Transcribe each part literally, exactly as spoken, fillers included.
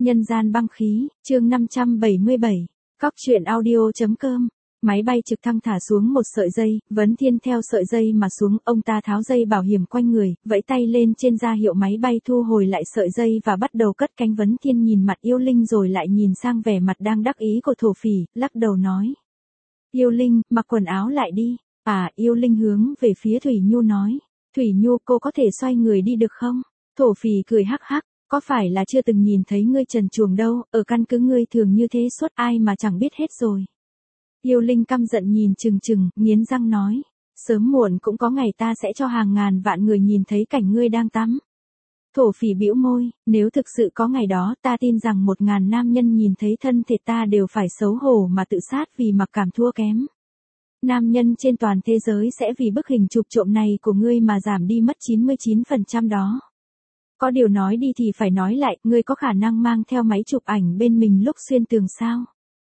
Nhân gian băng khí, chương năm trăm bảy mươi bảy, Cóc truyện audio.com. Máy bay trực thăng thả xuống một sợi dây, Vấn Thiên theo sợi dây mà xuống, ông ta tháo dây bảo hiểm quanh người, vẫy tay lên trên ra hiệu máy bay thu hồi lại sợi dây và bắt đầu cất cánh. Vấn Thiên nhìn mặt Yêu Linh rồi lại nhìn sang vẻ mặt đang đắc ý của thổ phỉ, lắc đầu nói. Yêu Linh, mặc quần áo lại đi. À, Yêu Linh hướng về phía Thủy Nhu nói. Thủy Nhu, cô có thể xoay người đi được không? Thổ phỉ cười hắc hắc. Có phải là chưa từng nhìn thấy ngươi trần truồng đâu, ở căn cứ ngươi thường như thế suốt, ai mà chẳng biết hết rồi. Yêu Linh căm giận nhìn chừng chừng, nghiến răng nói. Sớm muộn cũng có ngày ta sẽ cho hàng ngàn vạn người nhìn thấy cảnh ngươi đang tắm. Thổ phỉ bĩu môi, nếu thực sự có ngày đó, ta tin rằng một ngàn nam nhân nhìn thấy thân thể ta đều phải xấu hổ mà tự sát vì mặc cảm thua kém. Nam nhân trên toàn thế giới sẽ vì bức hình chụp trộm này của ngươi mà giảm đi mất chín mươi chín phần trăm đó. Có điều nói đi thì phải nói lại, ngươi có khả năng mang theo máy chụp ảnh bên mình lúc xuyên tường sao?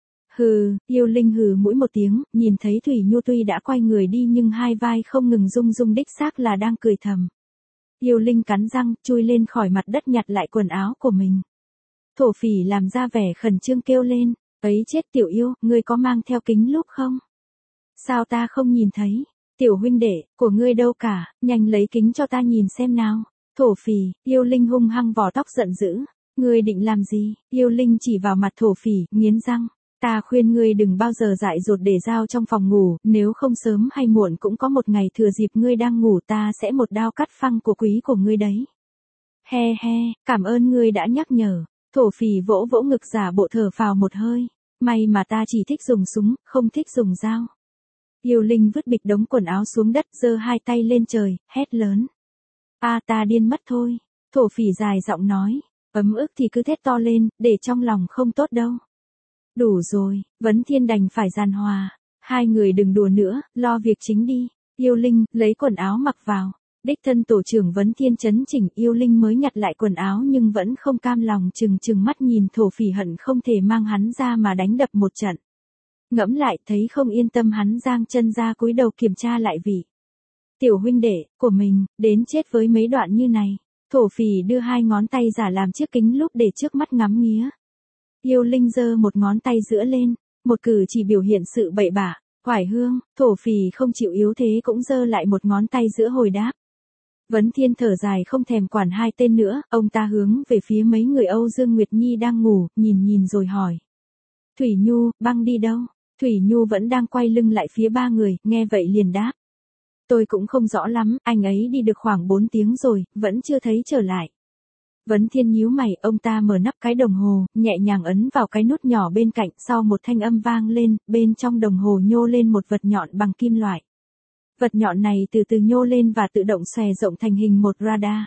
Hừ, Yêu Linh hừ mũi một tiếng, nhìn thấy Thủy Nhu tuy đã quay người đi nhưng hai vai không ngừng rung rung, đích xác là đang cười thầm. Yêu Linh cắn răng, chui lên khỏi mặt đất nhặt lại quần áo của mình. Thổ phỉ làm ra vẻ khẩn trương kêu lên, ấy chết tiểu yêu, ngươi có mang theo kính lúp không? Sao ta không nhìn thấy? Tiểu huynh đệ, của ngươi đâu cả, nhanh lấy kính cho ta nhìn xem nào. Thổ phỉ, Yêu Linh hung hăng vò tóc giận dữ. Ngươi định làm gì? Yêu Linh chỉ vào mặt thổ phỉ, nghiến răng. Ta khuyên ngươi đừng bao giờ dại dột để dao trong phòng ngủ, nếu không sớm hay muộn cũng có một ngày thừa dịp ngươi đang ngủ ta sẽ một đao cắt phăng của quý của ngươi đấy. He he, cảm ơn ngươi đã nhắc nhở. Thổ phỉ vỗ vỗ ngực giả bộ thở phào một hơi. May mà ta chỉ thích dùng súng, không thích dùng dao. Yêu Linh vứt bịch đống quần áo xuống đất, giơ hai tay lên trời, hét lớn. A à, ta điên mất thôi. Thổ phỉ dài giọng nói. Ấm ức thì cứ thét to lên, để trong lòng không tốt đâu. Đủ rồi, Vấn Thiên đành phải giàn hòa. Hai người đừng đùa nữa, lo việc chính đi. Yêu Linh, lấy quần áo mặc vào. Đích thân tổ trưởng Vấn Thiên chấn chỉnh. Yêu Linh mới nhặt lại quần áo nhưng vẫn không cam lòng, chừng chừng mắt nhìn thổ phỉ hận không thể mang hắn ra mà đánh đập một trận. Ngẫm lại thấy không yên tâm, hắn giang chân ra cúi đầu kiểm tra lại vị. Tiểu huynh đệ của mình, đến chết với mấy đoạn như này. Thổ phỉ đưa hai ngón tay giả làm chiếc kính lúp để trước mắt ngắm nghía. Yêu Linh giơ một ngón tay giữa lên, một cử chỉ biểu hiện sự bậy bạ, hoài hương. Thổ phỉ không chịu yếu thế cũng giơ lại một ngón tay giữa hồi đáp. Vấn Thiên thở dài không thèm quản hai tên nữa, ông ta hướng về phía mấy người Âu Dương Nguyệt Nhi đang ngủ, nhìn nhìn rồi hỏi. Thủy Nhu, băng đi đâu? Thủy Nhu vẫn đang quay lưng lại phía ba người, nghe vậy liền đáp. Tôi cũng không rõ lắm, anh ấy đi được khoảng bốn tiếng rồi, vẫn chưa thấy trở lại. Vấn Thiên nhíu mày, ông ta mở nắp cái đồng hồ, nhẹ nhàng ấn vào cái nút nhỏ bên cạnh, sau một thanh âm vang lên, bên trong đồng hồ nhô lên một vật nhọn bằng kim loại. Vật nhọn này từ từ nhô lên và tự động xòe rộng thành hình một radar.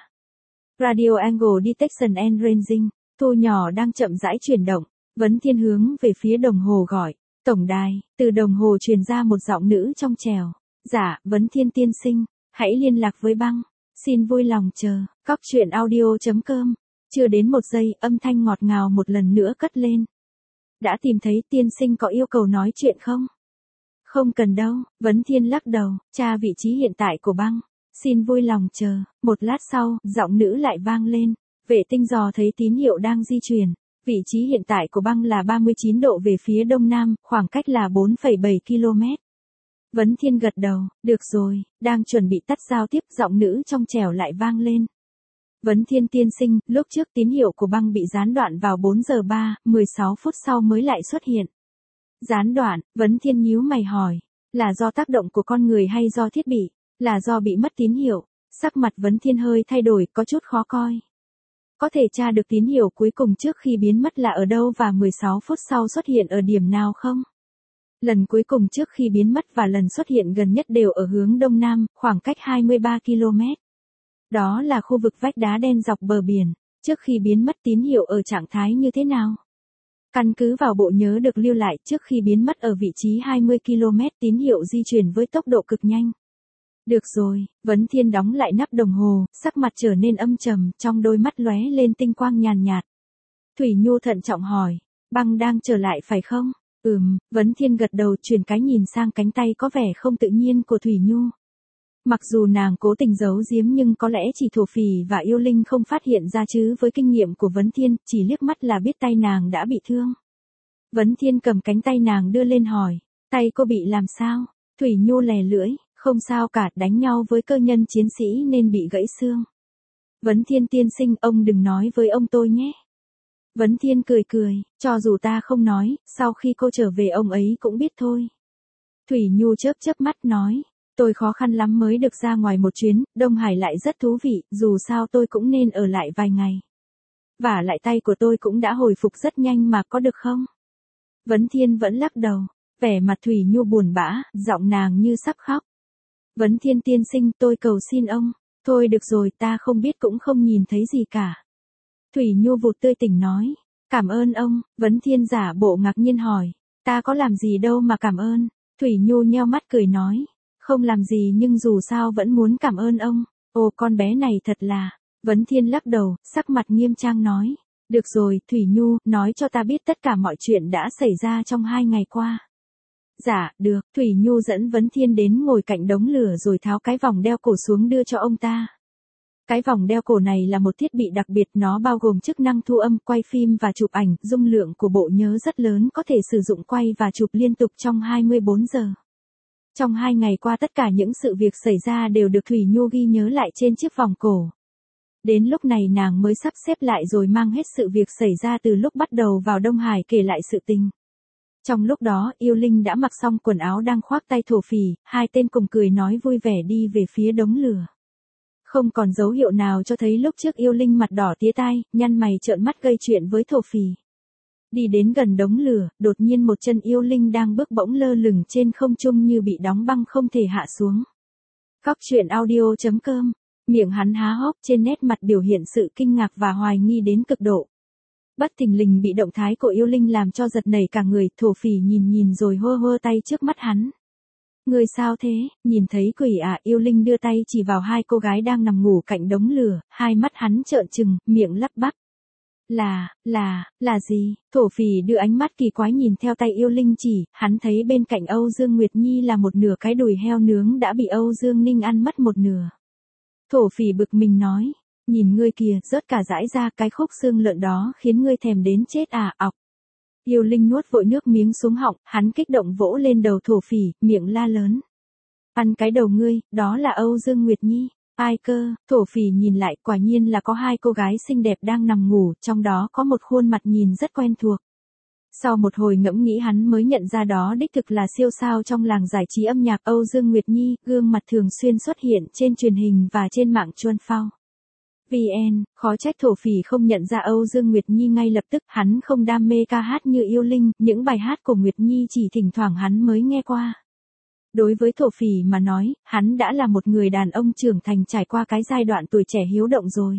Radio Angle Detection and Ranging, thu nhỏ đang chậm rãi chuyển động. Vấn Thiên hướng về phía đồng hồ gọi. Tổng đài, từ đồng hồ truyền ra một giọng nữ trong trẻo. Dạ, Vấn Thiên tiên sinh, hãy liên lạc với băng. Xin vui lòng chờ. Cóc truyện audio.com. Chưa đến một giây, âm thanh ngọt ngào một lần nữa cất lên. Đã tìm thấy, tiên sinh có yêu cầu nói chuyện không? Không cần đâu, Vấn Thiên lắc đầu, tra vị trí hiện tại của băng. Xin vui lòng chờ. Một lát sau, giọng nữ lại vang lên. Vệ tinh dò thấy tín hiệu đang di chuyển. Vị trí hiện tại của băng là ba mươi chín độ về phía đông nam, khoảng cách là bốn phẩy bảy ki lô mét. Vấn Thiên gật đầu, được rồi, đang chuẩn bị tắt giao tiếp, giọng nữ trong trẻo lại vang lên. Vấn Thiên tiên sinh, lúc trước tín hiệu của băng bị gián đoạn vào bốn giờ ba, mười sáu phút sau mới lại xuất hiện. Gián đoạn, Vấn Thiên nhíu mày hỏi, là do tác động của con người hay do thiết bị, là do bị mất tín hiệu? Sắc mặt Vấn Thiên hơi thay đổi, có chút khó coi. Có thể tra được tín hiệu cuối cùng trước khi biến mất là ở đâu và mười sáu phút sau xuất hiện ở điểm nào không? Lần cuối cùng trước khi biến mất và lần xuất hiện gần nhất đều ở hướng đông nam, khoảng cách hai mươi ba ki lô mét. Đó là khu vực vách đá đen dọc bờ biển. Trước khi biến mất tín hiệu ở trạng thái như thế nào? Căn cứ vào bộ nhớ được lưu lại, trước khi biến mất ở vị trí hai mươi ki lô mét, tín hiệu di chuyển với tốc độ cực nhanh. Được rồi, Vấn Thiên đóng lại nắp đồng hồ, sắc mặt trở nên âm trầm, trong đôi mắt lóe lên tinh quang nhàn nhạt. Thủy Nhu thận trọng hỏi, băng đang trở lại phải không? Ừm, Vấn Thiên gật đầu, chuyển cái nhìn sang cánh tay có vẻ không tự nhiên của Thủy Nhu. Mặc dù nàng cố tình giấu giếm nhưng có lẽ chỉ Thổ Phỉ và Yêu Linh không phát hiện ra chứ với kinh nghiệm của Vấn Thiên, chỉ liếc mắt là biết tay nàng đã bị thương. Vấn Thiên cầm cánh tay nàng đưa lên hỏi, tay cô bị làm sao? Thủy Nhu lè lưỡi, không sao cả, đánh nhau với cơ nhân chiến sĩ nên bị gãy xương. Vấn Thiên tiên sinh, ông đừng nói với ông tôi nhé. Vấn Thiên cười cười, cho dù ta không nói, sau khi cô trở về ông ấy cũng biết thôi. Thủy Nhu chớp chớp mắt nói, tôi khó khăn lắm mới được ra ngoài một chuyến, Đông Hải lại rất thú vị, dù sao tôi cũng nên ở lại vài ngày. Vả lại tay của tôi cũng đã hồi phục rất nhanh mà, có được không? Vấn Thiên vẫn lắc đầu, vẻ mặt Thủy Nhu buồn bã, giọng nàng như sắp khóc. Vấn Thiên tiên sinh, tôi cầu xin ông. Thôi được rồi, ta không biết cũng không nhìn thấy gì cả. Thủy Nhu vụt tươi tỉnh nói, cảm ơn ông. Vấn Thiên giả bộ ngạc nhiên hỏi, ta có làm gì đâu mà cảm ơn. Thủy Nhu nheo mắt cười nói, không làm gì nhưng dù sao vẫn muốn cảm ơn ông. Ồ, con bé này thật là. Vấn Thiên lắc đầu, sắc mặt nghiêm trang nói, được rồi, Thủy Nhu, nói cho ta biết tất cả mọi chuyện đã xảy ra trong hai ngày qua. Dạ, được. Thủy Nhu dẫn Vấn Thiên đến ngồi cạnh đống lửa rồi tháo cái vòng đeo cổ xuống đưa cho ông ta. Cái vòng đeo cổ này là một thiết bị đặc biệt, nó bao gồm chức năng thu âm, quay phim và chụp ảnh, dung lượng của bộ nhớ rất lớn, có thể sử dụng quay và chụp liên tục trong hai mươi bốn giờ. Trong hai ngày qua tất cả những sự việc xảy ra đều được Thủy Nhu ghi nhớ lại trên chiếc vòng cổ. Đến lúc này nàng mới sắp xếp lại rồi mang hết sự việc xảy ra từ lúc bắt đầu vào Đông Hải kể lại sự tình. Trong lúc đó, Yêu Linh đã mặc xong quần áo đang khoác tay Thổ Phỉ, hai tên cùng cười nói vui vẻ đi về phía đống lửa. Không còn dấu hiệu nào cho thấy lúc trước Yêu Linh mặt đỏ tía tai, nhăn mày trợn mắt gây chuyện với Thổ Phỉ. Đi đến gần đống lửa, đột nhiên một chân Yêu Linh đang bước bỗng lơ lửng trên không trung như bị đóng băng không thể hạ xuống. Cóc truyện audio chấm com, miệng hắn há hốc, trên nét mặt biểu hiện sự kinh ngạc và hoài nghi đến cực độ. Bất thình lình bị động thái của Yêu Linh làm cho giật nảy cả người, Thổ Phỉ nhìn nhìn rồi hơ hơ tay trước mắt hắn. Người sao thế, nhìn thấy quỷ à? Yêu Linh đưa tay chỉ vào hai cô gái đang nằm ngủ cạnh đống lửa, hai mắt hắn trợn trừng, miệng lắp bắp. Là, là, là gì? Thổ Phỉ đưa ánh mắt kỳ quái nhìn theo tay Yêu Linh chỉ, hắn thấy bên cạnh Âu Dương Nguyệt Nhi là một nửa cái đùi heo nướng đã bị Âu Dương Ninh ăn mất một nửa. Thổ Phỉ bực mình nói, nhìn ngươi kìa, rớt cả dãi ra, cái khúc xương lợn đó khiến ngươi thèm đến chết à? Ọc. Yêu Linh nuốt vội nước miếng xuống họng, hắn kích động vỗ lên đầu Thổ Phỉ, miệng la lớn. Ăn cái đầu ngươi, đó là Âu Dương Nguyệt Nhi. Ai cơ? Thổ Phỉ nhìn lại, quả nhiên là có hai cô gái xinh đẹp đang nằm ngủ, trong đó có một khuôn mặt nhìn rất quen thuộc. Sau một hồi ngẫm nghĩ hắn mới nhận ra đó đích thực là siêu sao trong làng giải trí âm nhạc Âu Dương Nguyệt Nhi, gương mặt thường xuyên xuất hiện trên truyền hình và trên mạng Chuan Phao. vê en, khó trách Thổ Phỉ không nhận ra Âu Dương Nguyệt Nhi ngay lập tức, hắn không đam mê ca hát như Yêu Linh, những bài hát của Nguyệt Nhi chỉ thỉnh thoảng hắn mới nghe qua. Đối với Thổ Phỉ mà nói, hắn đã là một người đàn ông trưởng thành trải qua cái giai đoạn tuổi trẻ hiếu động rồi.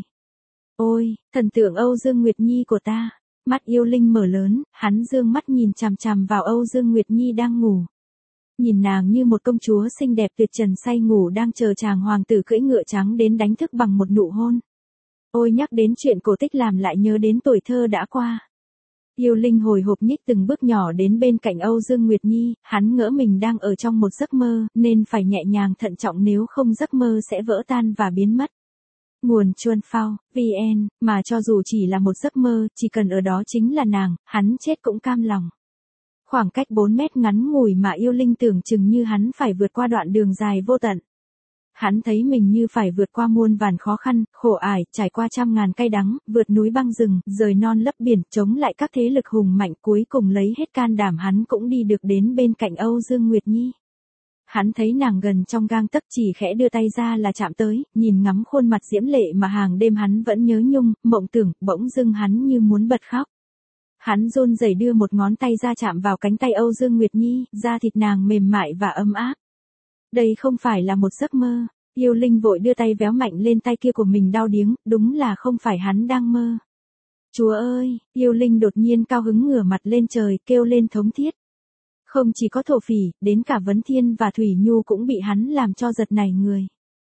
Ôi, thần tượng Âu Dương Nguyệt Nhi của ta. Mắt Yêu Linh mở lớn, hắn dương mắt nhìn chằm chằm vào Âu Dương Nguyệt Nhi đang ngủ. Nhìn nàng như một công chúa xinh đẹp tuyệt trần say ngủ đang chờ chàng hoàng tử cưỡi ngựa trắng đến đánh thức bằng một nụ hôn. Ôi, nhắc đến chuyện cổ tích làm lại nhớ đến tuổi thơ đã qua. Yêu Linh hồi hộp nhích từng bước nhỏ đến bên cạnh Âu Dương Nguyệt Nhi, hắn ngỡ mình đang ở trong một giấc mơ, nên phải nhẹ nhàng thận trọng nếu không giấc mơ sẽ vỡ tan và biến mất. Nguồn Chuan Phao, vê en, mà cho dù chỉ là một giấc mơ, chỉ cần ở đó chính là nàng, hắn chết cũng cam lòng. Khoảng cách bốn mét ngắn ngủi mà Yêu Linh tưởng chừng như hắn phải vượt qua đoạn đường dài vô tận. Hắn thấy mình như phải vượt qua muôn vàn khó khăn, khổ ải, trải qua trăm ngàn cay đắng, vượt núi băng rừng, rời non lấp biển, chống lại các thế lực hùng mạnh, cuối cùng lấy hết can đảm hắn cũng đi được đến bên cạnh Âu Dương Nguyệt Nhi. Hắn thấy nàng gần trong gang tấc, chỉ khẽ đưa tay ra là chạm tới, nhìn ngắm khuôn mặt diễm lệ mà hàng đêm hắn vẫn nhớ nhung, mộng tưởng, bỗng dưng hắn như muốn bật khóc. Hắn run rẩy đưa một ngón tay ra chạm vào cánh tay Âu Dương Nguyệt Nhi, da thịt nàng mềm mại và ấm áp. Đây không phải là một giấc mơ. Yêu Linh vội đưa tay véo mạnh lên tay kia của mình đau điếng, đúng là không phải hắn đang mơ. Chúa ơi, Yêu Linh đột nhiên cao hứng ngửa mặt lên trời, kêu lên thống thiết. Không chỉ có Thổ Phỉ, đến cả Vấn Thiên và Thủy Nhu cũng bị hắn làm cho giật nảy người.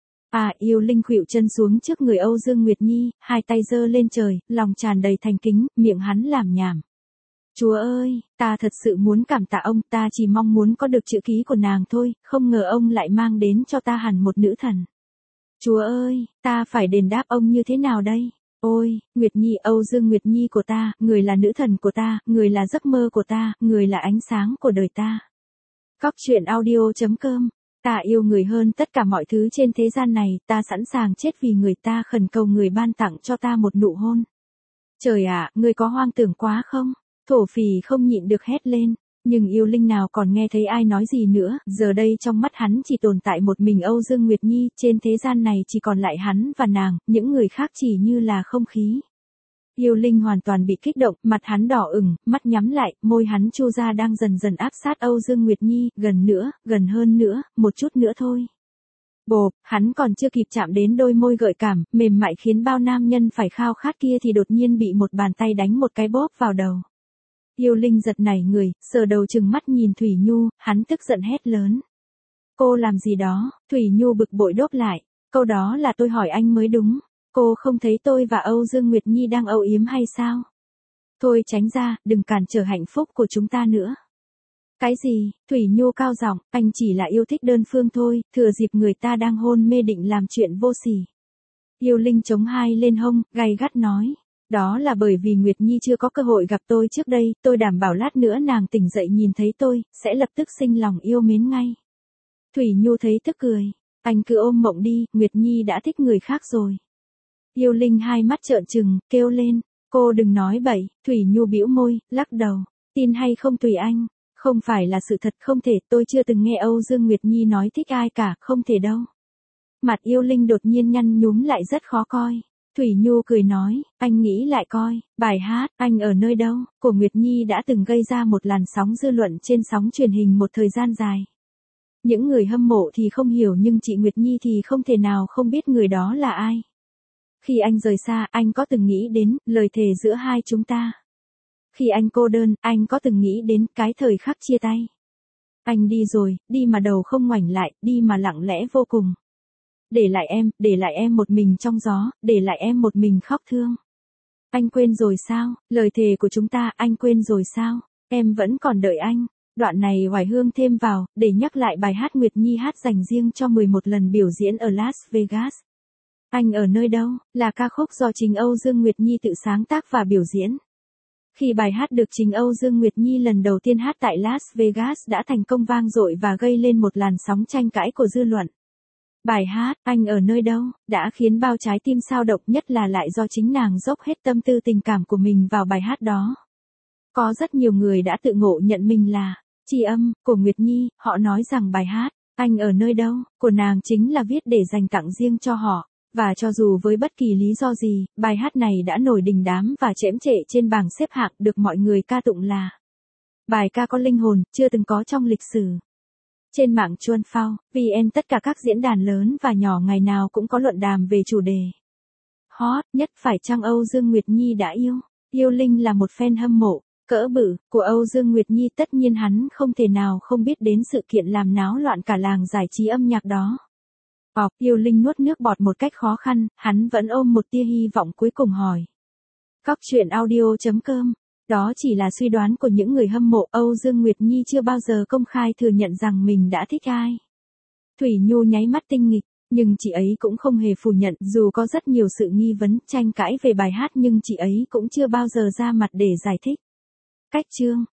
À, Yêu Linh khuỵu chân xuống trước người Âu Dương Nguyệt Nhi, hai tay giơ lên trời, lòng tràn đầy thành kính, miệng hắn làm nhảm. Chúa ơi, ta thật sự muốn cảm tạ ông, ta chỉ mong muốn có được chữ ký của nàng thôi, không ngờ ông lại mang đến cho ta hẳn một nữ thần. Chúa ơi, ta phải đền đáp ông như thế nào đây? Ôi, Nguyệt Nhi, Âu Dương Nguyệt Nhi của ta, người là nữ thần của ta, người là giấc mơ của ta, người là ánh sáng của đời ta. Cóc truyện audio chấm com. Ta yêu người hơn tất cả mọi thứ trên thế gian này, ta sẵn sàng chết vì người, ta khẩn cầu người ban tặng cho ta một nụ hôn. Trời ạ, người có hoang tưởng quá không? Thổ phỉ không nhịn được hét lên, nhưng yêu linh nào còn nghe thấy ai nói gì nữa, giờ đây trong mắt hắn chỉ tồn tại một mình Âu Dương Nguyệt Nhi, trên thế gian này chỉ còn lại hắn và nàng, những người khác chỉ như là không khí. Yêu linh hoàn toàn bị kích động, mặt hắn đỏ ửng, mắt nhắm lại, môi hắn chu ra đang dần dần áp sát Âu Dương Nguyệt Nhi, gần nữa, gần hơn nữa, một chút nữa thôi. Bộp, hắn còn chưa kịp chạm đến đôi môi gợi cảm, mềm mại khiến bao nam nhân phải khao khát kia thì đột nhiên bị một bàn tay đánh một cái bóp vào đầu. Yêu linh giật nảy người, sờ đầu trừng mắt nhìn Thủy Nhu, hắn tức giận hét lớn. Cô làm gì đó? Thủy Nhu bực bội đốp lại, câu đó là tôi hỏi anh mới đúng. Cô không thấy tôi và Âu Dương Nguyệt Nhi đang âu yếm hay sao? Thôi tránh ra, đừng cản trở hạnh phúc của chúng ta nữa. Cái gì? Thủy Nhu cao giọng, anh chỉ là yêu thích đơn phương thôi, thừa dịp người ta đang hôn mê định làm chuyện vô sỉ. Yêu linh chống hai lên hông, gay gắt nói. Đó là bởi vì Nguyệt Nhi chưa có cơ hội gặp tôi trước đây, tôi đảm bảo lát nữa nàng tỉnh dậy nhìn thấy tôi, sẽ lập tức sinh lòng yêu mến ngay. Thủy Nhu thấy tức cười. Anh cứ ôm mộng đi, Nguyệt Nhi đã thích người khác rồi. Yêu linh hai mắt trợn trừng, kêu lên. Cô đừng nói bậy, Thủy Nhu bĩu môi, lắc đầu. Tin hay không tùy anh. Không phải là sự thật, không thể, tôi chưa từng nghe Âu Dương Nguyệt Nhi nói thích ai cả, không thể đâu. Mặt yêu linh đột nhiên nhăn nhúm lại rất khó coi. Thủy Nhu cười nói, anh nghĩ lại coi, bài hát, anh ở nơi đâu, của Nguyệt Nhi đã từng gây ra một làn sóng dư luận trên sóng truyền hình một thời gian dài. Những người hâm mộ thì không hiểu nhưng chị Nguyệt Nhi thì không thể nào không biết người đó là ai. Khi anh rời xa, anh có từng nghĩ đến lời thề giữa hai chúng ta. Khi anh cô đơn, anh có từng nghĩ đến cái thời khắc chia tay. Anh đi rồi, đi mà đầu không ngoảnh lại, đi mà lặng lẽ vô cùng. Để lại em, để lại em một mình trong gió, để lại em một mình khóc thương. Anh quên rồi sao, lời thề của chúng ta, anh quên rồi sao, em vẫn còn đợi anh. Đoạn này Hoài Hương thêm vào, để nhắc lại bài hát Nguyệt Nhi hát dành riêng cho mười một lần biểu diễn ở Las Vegas. Anh ở nơi đâu, là ca khúc do chính Âu Dương Nguyệt Nhi tự sáng tác và biểu diễn. Khi bài hát được chính Âu Dương Nguyệt Nhi lần đầu tiên hát tại Las Vegas đã thành công vang dội và gây lên một làn sóng tranh cãi của dư luận. Bài hát, Anh ở nơi đâu, đã khiến bao trái tim xao động, nhất là lại do chính nàng dốc hết tâm tư tình cảm của mình vào bài hát đó. Có rất nhiều người đã tự ngộ nhận mình là tri âm của Nguyệt Nhi, họ nói rằng bài hát, Anh ở nơi đâu, của nàng chính là viết để dành tặng riêng cho họ. Và cho dù với bất kỳ lý do gì, bài hát này đã nổi đình đám và chễm chệ trên bảng xếp hạng được mọi người ca tụng là bài ca có linh hồn, chưa từng có trong lịch sử. Trên mạng Chuan Phao, vê en tất cả các diễn đàn lớn và nhỏ ngày nào cũng có luận đàm về chủ đề hot nhất phải chăng Âu Dương Nguyệt Nhi đã yêu. Yêu Linh là một fan hâm mộ, cỡ bự, của Âu Dương Nguyệt Nhi, tất nhiên hắn không thể nào không biết đến sự kiện làm náo loạn cả làng giải trí âm nhạc đó. Bọc, Yêu Linh nuốt nước bọt một cách khó khăn, hắn vẫn ôm một tia hy vọng cuối cùng hỏi. Cóc truyện audio chấm com. Đó chỉ là suy đoán của những người hâm mộ, Âu Dương Nguyệt Nhi chưa bao giờ công khai thừa nhận rằng mình đã thích ai. Thủy Nhu nháy mắt tinh nghịch, nhưng chị ấy cũng không hề phủ nhận, dù có rất nhiều sự nghi vấn, tranh cãi về bài hát nhưng chị ấy cũng chưa bao giờ ra mặt để giải thích. Cách chương